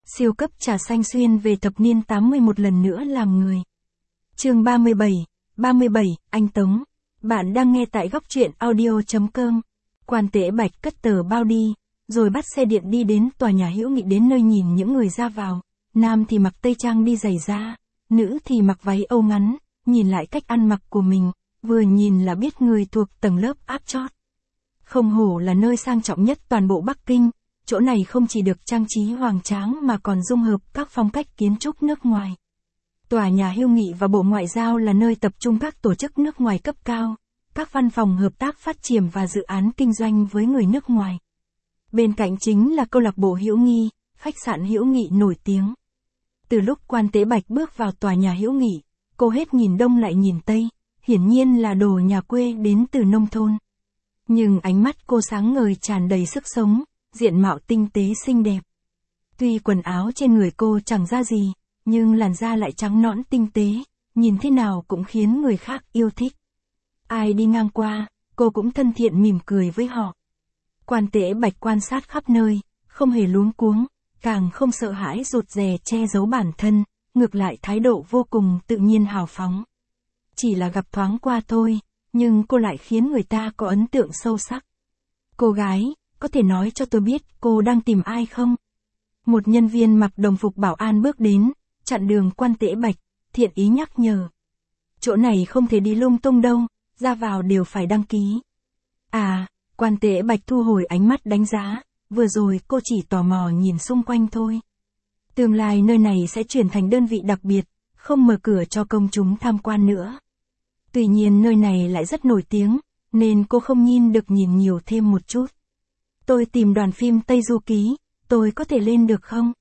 Siêu cấp trà xanh xuyên về thập niên 80 một lần nữa làm người. Chương 37, anh Tống. Bạn đang nghe tại góc truyện audio.com. Quan Tế Bạch cất tờ bao đi, rồi bắt xe điện đi đến tòa nhà Hữu Nghị, đến nơi nhìn những người ra vào. Nam thì mặc tây trang đi giày da, nữ thì mặc váy âu ngắn, nhìn lại cách ăn mặc của mình, vừa nhìn là biết người thuộc tầng lớp áp chót. Không hổ là nơi sang trọng nhất toàn bộ Bắc Kinh. Chỗ này không chỉ được trang trí hoành tráng mà còn dung hợp các phong cách kiến trúc nước ngoài. Tòa nhà Hữu Nghị và Bộ Ngoại giao là nơi tập trung các tổ chức nước ngoài cấp cao, các văn phòng hợp tác phát triển và dự án kinh doanh với người nước ngoài. Bên cạnh chính là câu lạc bộ Hữu Nghị, khách sạn Hữu Nghị nổi tiếng. Từ lúc Quan Tế Bạch bước vào tòa nhà Hữu Nghị, cô hết nhìn đông lại nhìn tây, hiển nhiên là đồ nhà quê đến từ nông thôn. Nhưng ánh mắt cô sáng ngời tràn đầy sức sống, diện mạo tinh tế xinh đẹp. Tuy quần áo trên người cô chẳng ra gì, nhưng làn da lại trắng nõn tinh tế, nhìn thế nào cũng khiến người khác yêu thích. Ai đi ngang qua, cô cũng thân thiện mỉm cười với họ. Quan Tế Bạch quan sát khắp nơi, không hề luống cuống, càng không sợ hãi rụt rè che giấu bản thân, ngược lại thái độ vô cùng tự nhiên hào phóng. Chỉ là gặp thoáng qua thôi, nhưng cô lại khiến người ta có ấn tượng sâu sắc. Cô gái, có thể nói cho tôi biết cô đang tìm ai không? Một nhân viên mặc đồng phục bảo an bước đến, chặn đường Quan Tế Bạch, thiện ý nhắc nhở. Chỗ này không thể đi lung tung đâu, ra vào đều phải đăng ký. À, Quan Tế Bạch thu hồi ánh mắt đánh giá, vừa rồi cô chỉ tò mò nhìn xung quanh thôi. Tương lai nơi này sẽ chuyển thành đơn vị đặc biệt, không mở cửa cho công chúng tham quan nữa. Tuy nhiên nơi này lại rất nổi tiếng, nên cô không nhìn được nhìn nhiều thêm một chút. Tôi tìm đoàn phim Tây Du Ký, tôi có thể lên được không?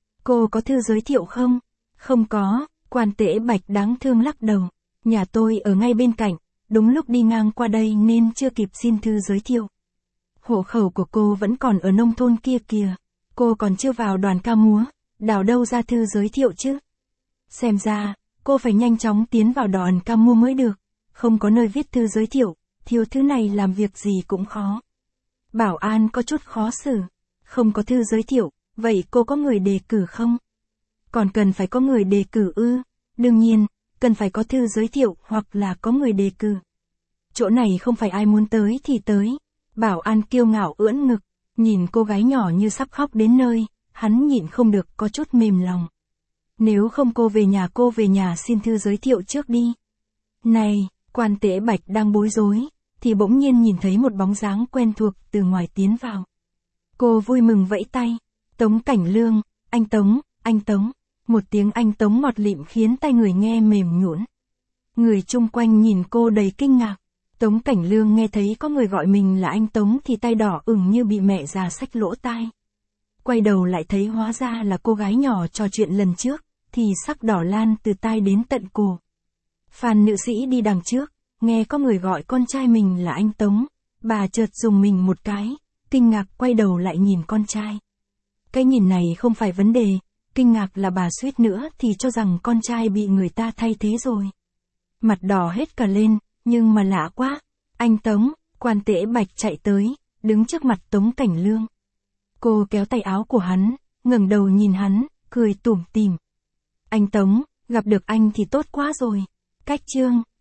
Cô có thư giới thiệu không? Không có, Quan Tế Bạch đáng thương lắc đầu. Nhà tôi ở ngay bên cạnh, đúng lúc đi ngang qua đây nên chưa kịp xin thư giới thiệu. Hộ khẩu của cô vẫn còn ở nông thôn kia kìa, cô còn chưa vào đoàn ca múa, đào đâu ra thư giới thiệu chứ? Xem ra, cô phải nhanh chóng tiến vào đoàn ca múa mới được, không có nơi viết thư giới thiệu, thiếu thứ này làm việc gì cũng khó. Bảo an có chút khó xử, không có thư giới thiệu, vậy cô có người đề cử không? Còn cần phải có người đề cử ư? Đương nhiên, cần phải có thư giới thiệu hoặc là có người đề cử. Chỗ này không phải ai muốn tới thì tới. Bảo an kiêu ngạo ưỡn ngực, nhìn cô gái nhỏ như sắp khóc đến nơi, hắn nhịn không được có chút mềm lòng. Nếu không cô về nhà xin thư giới thiệu trước đi. Này, Quan Tế Bạch đang bối rối, thì bỗng nhiên nhìn thấy một bóng dáng quen thuộc từ ngoài tiến vào. Cô vui mừng vẫy tay, Tống Cảnh Lương, anh Tống. Một tiếng anh Tống ngọt lịm khiến tai người nghe mềm nhũn. Người chung quanh nhìn cô đầy kinh ngạc. Tống Cảnh Lương nghe thấy có người gọi mình là anh Tống thì tay đỏ ửng như bị mẹ già xách lỗ tai. Quay đầu lại thấy hóa ra là cô gái nhỏ trò chuyện lần trước, thì sắc đỏ lan từ tai đến tận cổ. Phan nữ sĩ đi đằng trước, nghe có người gọi con trai mình là anh Tống, bà chợt dùng mình một cái, kinh ngạc quay đầu lại nhìn con trai. Cái nhìn này không phải vấn đề, kinh ngạc là bà suýt nữa thì cho rằng con trai bị người ta thay thế rồi. Mặt đỏ hết cả lên, nhưng mà lạ quá, anh Tống, Quan Tế Bạch chạy tới, đứng trước mặt Tống Cảnh Lương. Cô kéo tay áo của hắn, ngẩng đầu nhìn hắn, cười tủm tỉm. Anh Tống, gặp được anh thì tốt quá rồi. Cách chương,